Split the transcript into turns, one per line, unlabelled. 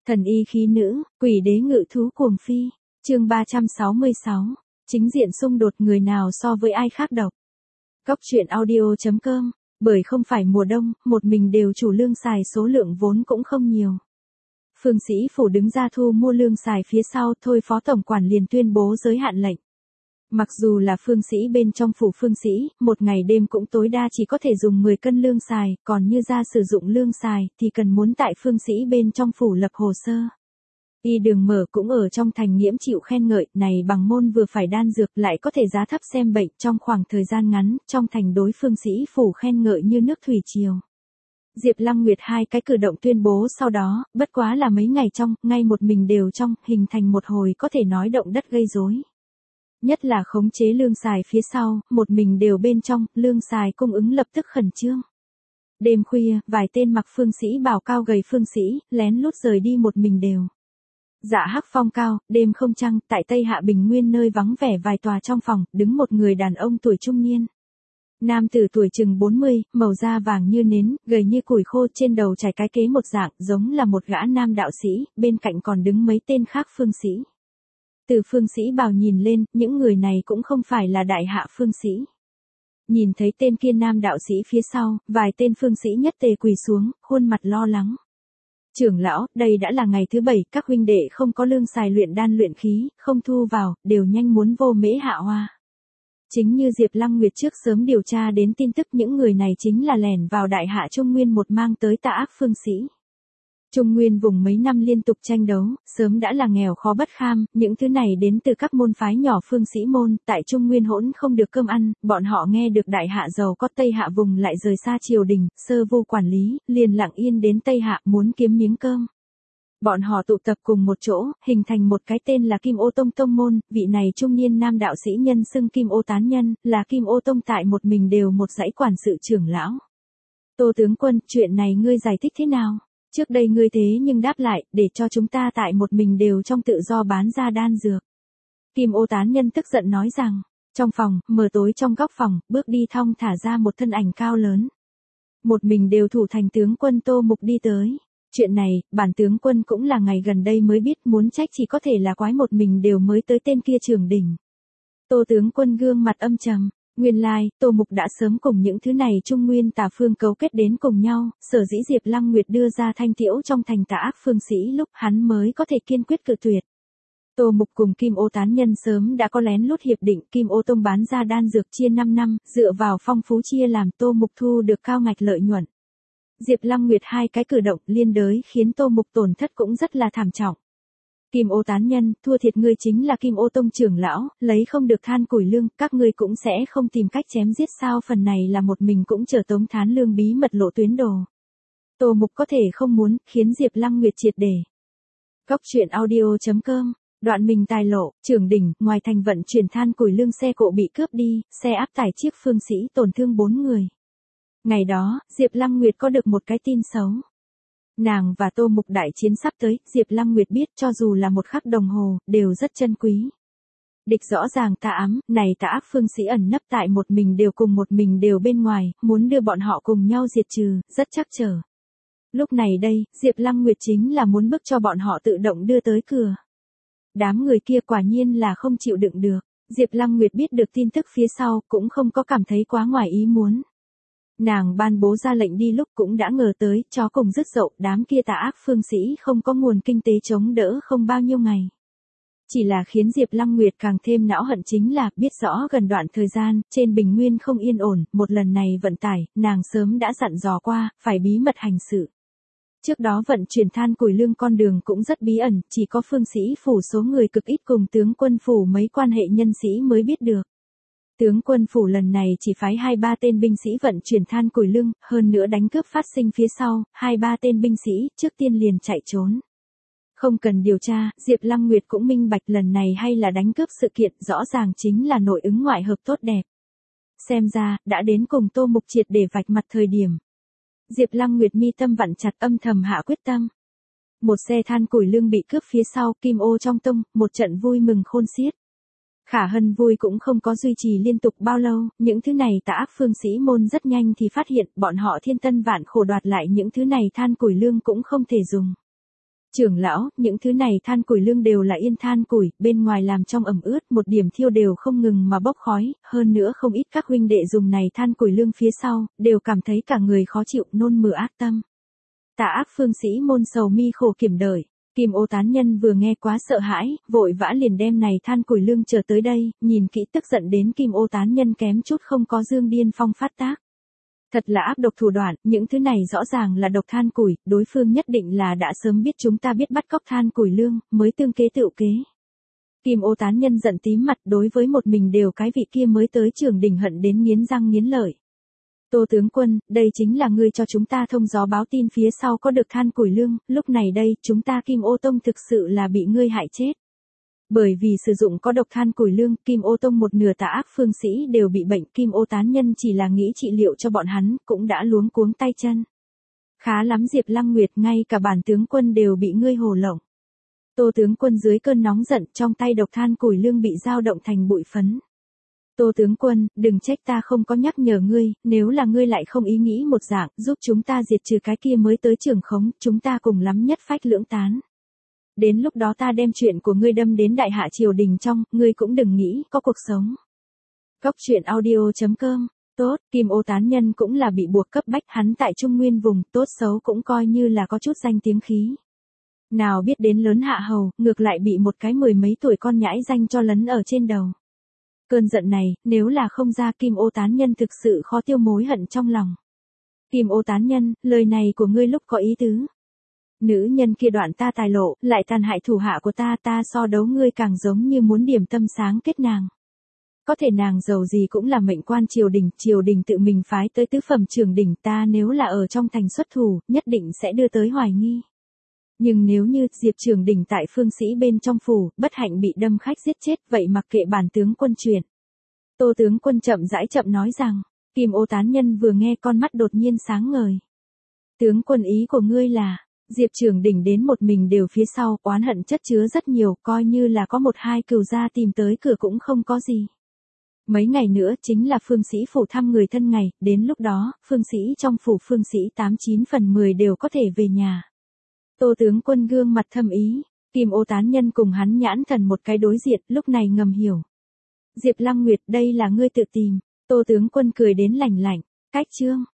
Thần y khí nữ, quỷ đế ngự thú cuồng phi. Chương 366. Chính diện xung đột người nào so với ai khác độc. Cóc truyện audio.com. Bởi không phải mùa đông, một mình đều chủ lương xài số lượng vốn cũng không nhiều. Phương Sĩ Phủ đứng ra thu mua lương xài phía sau thôi phó tổng quản liền tuyên bố giới hạn lệnh. Mặc dù là phương sĩ bên trong phủ phương sĩ, một ngày đêm cũng tối đa chỉ có thể dùng 10 cân lương xài, còn như ra sử dụng lương xài thì cần muốn tại phương sĩ bên trong phủ lập hồ sơ. Y Đường Mở cũng ở trong thành nghiễm chịu khen ngợi, này bằng môn vừa phải đan dược lại có thể giá thấp xem bệnh trong khoảng thời gian ngắn, trong thành đối phương sĩ phủ khen ngợi như nước thủy triều. Diệp Lăng Nguyệt hai cái cử động tuyên bố sau đó, bất quá là mấy ngày trong, ngay một mình đều trong, hình thành một hồi có thể nói động đất gây rối. Nhất là khống chế lương xài phía sau, một mình đều bên trong, lương xài cung ứng lập tức khẩn trương. Đêm khuya, vài tên mặc phương sĩ bào cao gầy phương sĩ, lén lút rời đi một mình đều. Dạ hắc phong cao, đêm không trăng, tại Tây Hạ Bình Nguyên nơi vắng vẻ vài tòa trong phòng, đứng một người đàn ông tuổi trung niên. Nam tử tuổi chừng 40, màu da vàng như nến, gầy như củi khô, trên đầu trải cái kế một dạng, giống là một gã nam đạo sĩ, bên cạnh còn đứng mấy tên khác phương sĩ. Từ phương sĩ bào nhìn lên, những người này cũng không phải là đại hạ phương sĩ. Nhìn thấy tên kia nam đạo sĩ phía sau, vài tên phương sĩ nhất tề quỳ xuống, khuôn mặt lo lắng. Trưởng lão, đây đã là ngày thứ 7, các huynh đệ không có lương xài luyện đan luyện khí, không thu vào, đều nhanh muốn vô mễ hạ hoa. Chính như Diệp Lăng Nguyệt trước sớm điều tra đến tin tức, những người này chính là lẻn vào đại hạ Trung Nguyên một mang tới tà ác phương sĩ. Trung Nguyên vùng mấy năm liên tục tranh đấu, sớm đã là nghèo khó bất kham, những thứ này đến từ các môn phái nhỏ phương sĩ môn, tại Trung Nguyên hỗn không được cơm ăn, bọn họ nghe được đại hạ giàu có Tây Hạ vùng lại rời xa triều đình, sơ vô quản lý, liền lặng yên đến Tây Hạ muốn kiếm miếng cơm. Bọn họ tụ tập cùng một chỗ, hình thành một cái tên là Kim Ô Tông Tông môn, vị này trung niên nam đạo sĩ nhân xưng Kim Ô Tán Nhân, là Kim Ô Tông tại một mình đều một dãy quản sự trưởng lão. Tô tướng quân, chuyện này ngươi giải thích thế nào? Trước đây ngươi thế nhưng đáp lại, để cho chúng ta tại một mình đều trong tự do bán ra đan dược. Kim Ô Tán Nhân tức giận nói rằng, trong phòng, mờ tối trong góc phòng, bước đi thong thả ra một thân ảnh cao lớn. Một mình đều thủ thành tướng quân Tô Mục đi tới. Chuyện này, bản tướng quân cũng là ngày gần đây mới biết, muốn trách chỉ có thể là quái một mình đều mới tới tên kia trưởng đỉnh. Tô tướng quân gương mặt âm trầm. Nguyên lai, Tô Mục đã sớm cùng những thứ này Trung Nguyên tà phương cấu kết đến cùng nhau, sở dĩ Diệp Lăng Nguyệt đưa ra thanh tiễu trong thành tà ác phương sĩ lúc hắn mới có thể kiên quyết cự tuyệt. Tô Mục cùng Kim Ô Tán Nhân sớm đã có lén lút hiệp định, Kim Ô Tông bán ra đan dược chia 5 năm, dựa vào phong phú chia làm Tô Mục thu được cao ngạch lợi nhuận. Diệp Lăng Nguyệt hai cái cử động liên đới khiến Tô Mục tổn thất cũng rất là thảm trọng. Kim Ô Tán Nhân, thua thiệt ngươi chính là Kim Ô Tông trưởng lão, lấy không được than củi lương, các ngươi cũng sẽ không tìm cách chém giết sao, phần này là một mình cũng chờ Tống Thán Lương bí mật lộ tuyến đồ. Tô Mục có thể không muốn, khiến Diệp Lăng Nguyệt triệt để. Cóc truyện audio.com. Đoạn mình tài lộ, trưởng đỉnh, ngoài thành vận chuyển than củi lương xe cộ bị cướp đi, xe áp tải chiếc phương sĩ tổn thương 4 người. Ngày đó, Diệp Lăng Nguyệt có được một cái tin xấu. Nàng và Tô Mục đại chiến sắp tới, Diệp Lăng Nguyệt biết cho dù là một khắc đồng hồ, đều rất chân quý. Địch rõ ràng tà ám, này tà ác phương sĩ ẩn nấp tại một mình đều cùng một mình đều bên ngoài, muốn đưa bọn họ cùng nhau diệt trừ, rất chắc trở. Lúc này đây, Diệp Lăng Nguyệt chính là muốn bức cho bọn họ tự động đưa tới cửa. Đám người kia quả nhiên là không chịu đựng được. Diệp Lăng Nguyệt biết được tin tức phía sau, cũng không có cảm thấy quá ngoài ý muốn. Nàng ban bố ra lệnh đi lúc cũng đã ngờ tới, chó cùng rứt dậu, đám kia tà ác phương sĩ không có nguồn kinh tế chống đỡ không bao nhiêu ngày. Chỉ là khiến Diệp Lăng Nguyệt càng thêm não hận chính là, biết rõ gần đoạn thời gian, trên Bình Nguyên không yên ổn, một lần này vận tải, nàng sớm đã dặn dò qua, phải bí mật hành sự. Trước đó vận chuyển than củi lương con đường cũng rất bí ẩn, chỉ có phương sĩ phủ số người cực ít cùng tướng quân phủ mấy quan hệ nhân sĩ mới biết được. Tướng quân phủ lần này chỉ phái 2-3 tên binh sĩ vận chuyển than củi lương, hơn nữa đánh cướp phát sinh phía sau, 2-3 tên binh sĩ trước tiên liền chạy trốn. Không cần điều tra, Diệp Lăng Nguyệt cũng minh bạch lần này hay là đánh cướp sự kiện, rõ ràng chính là nội ứng ngoại hợp tốt đẹp. Xem ra, đã đến cùng Tô Mục triệt để vạch mặt thời điểm. Diệp Lăng Nguyệt mi tâm vặn chặt, âm thầm hạ quyết tâm. Một xe than củi lương bị cướp phía sau, Kim Ô trong tông, một trận vui mừng khôn xiết. Khả Hân vui cũng không có duy trì liên tục bao lâu, những thứ này tà ác phương sĩ môn rất nhanh thì phát hiện, bọn họ thiên tân vạn khổ đoạt lại những thứ này than củi lương cũng không thể dùng. Trưởng lão, những thứ này than củi lương đều là yên than củi, bên ngoài làm trong ẩm ướt, một điểm thiêu đều không ngừng mà bốc khói, hơn nữa không ít các huynh đệ dùng này than củi lương phía sau, đều cảm thấy cả người khó chịu, nôn mửa ác tâm. Tà ác phương sĩ môn sầu mi khổ kiểm đợi. Kim Ô tán nhân vừa nghe quá sợ hãi, vội vã liền đem này than củi lương chờ tới đây, nhìn kỹ tức giận đến Kim Ô tán nhân kém chút không có dương điên phong phát tác. Thật là ác độc thủ đoạn, những thứ này rõ ràng là độc than củi, đối phương nhất định là đã sớm biết chúng ta biết bắt cóc than củi lương, mới tương kế tựu kế. Kim Ô tán nhân giận tím mặt, đối với một mình đều cái vị kia mới tới trường đỉnh hận đến nghiến răng nghiến lợi. Tô tướng quân, đây chính là ngươi cho chúng ta thông gió báo tin phía sau có được than củi lương, lúc này đây, chúng ta Kim Ô Tông thực sự là bị ngươi hại chết. Bởi vì sử dụng có độc than củi lương, Kim Ô Tông một nửa tà ác phương sĩ đều bị bệnh, Kim Ô tán nhân chỉ là nghĩ trị liệu cho bọn hắn, cũng đã luống cuống tay chân. Khá lắm Diệp Lăng Nguyệt, ngay cả bản tướng quân đều bị ngươi hồ lộng. Tô tướng quân dưới cơn nóng giận, trong tay độc than củi lương bị dao động thành bụi phấn. Tô tướng quân, đừng trách ta không có nhắc nhở ngươi, nếu là ngươi lại không ý nghĩ một dạng, giúp chúng ta diệt trừ cái kia mới tới trường khống, chúng ta cùng lắm nhất phách lưỡng tán. Đến lúc đó ta đem chuyện của ngươi đâm đến đại hạ triều đình trong, ngươi cũng đừng nghĩ có cuộc sống. Cốc truyện audio.com. Tốt, Kim Ô tán nhân cũng là bị buộc cấp bách, hắn tại Trung Nguyên vùng, tốt xấu cũng coi như là có chút danh tiếng khí. Nào biết đến lớn hạ hầu, ngược lại bị một cái 10 mấy tuổi con nhãi danh cho lấn ở trên đầu. Cơn giận này, nếu là không ra Kim Ô tán nhân thực sự khó tiêu mối hận trong lòng. Kim Ô tán nhân, lời này của ngươi lúc có ý tứ. Nữ nhân kia đoạn ta tài lộ, lại tàn hại thủ hạ của ta, ta so đấu ngươi càng giống như muốn điểm tâm sáng kết nàng. Có thể nàng giàu gì cũng là mệnh quan triều đình tự mình phái tới tứ phẩm trưởng đỉnh, ta nếu là ở trong thành xuất thủ, nhất định sẽ đưa tới hoài nghi. Nhưng nếu như Diệp trưởng đỉnh tại phương sĩ bên trong phủ, bất hạnh bị đâm khách giết chết, vậy mặc kệ bản tướng quân chuyện. Tô tướng quân chậm rãi chậm nói rằng, Kim Ô tán nhân vừa nghe con mắt đột nhiên sáng ngời. Tướng quân ý của ngươi là, Diệp trưởng đỉnh đến một mình đều phía sau, oán hận chất chứa rất nhiều, coi như là có một hai cừu gia tìm tới cửa cũng không có gì. Mấy ngày nữa chính là phương sĩ phủ thăm người thân ngày, đến lúc đó, phương sĩ trong phủ phương sĩ 89 phần 10 đều có thể về nhà. Tô tướng quân gương mặt thâm ý, Kim Ô tán nhân cùng hắn nhãn thần một cái đối diện, lúc này ngầm hiểu. Diệp Lăng Nguyệt, đây là ngươi tự tìm. Tô tướng quân cười đến lành lạnh, cách chương.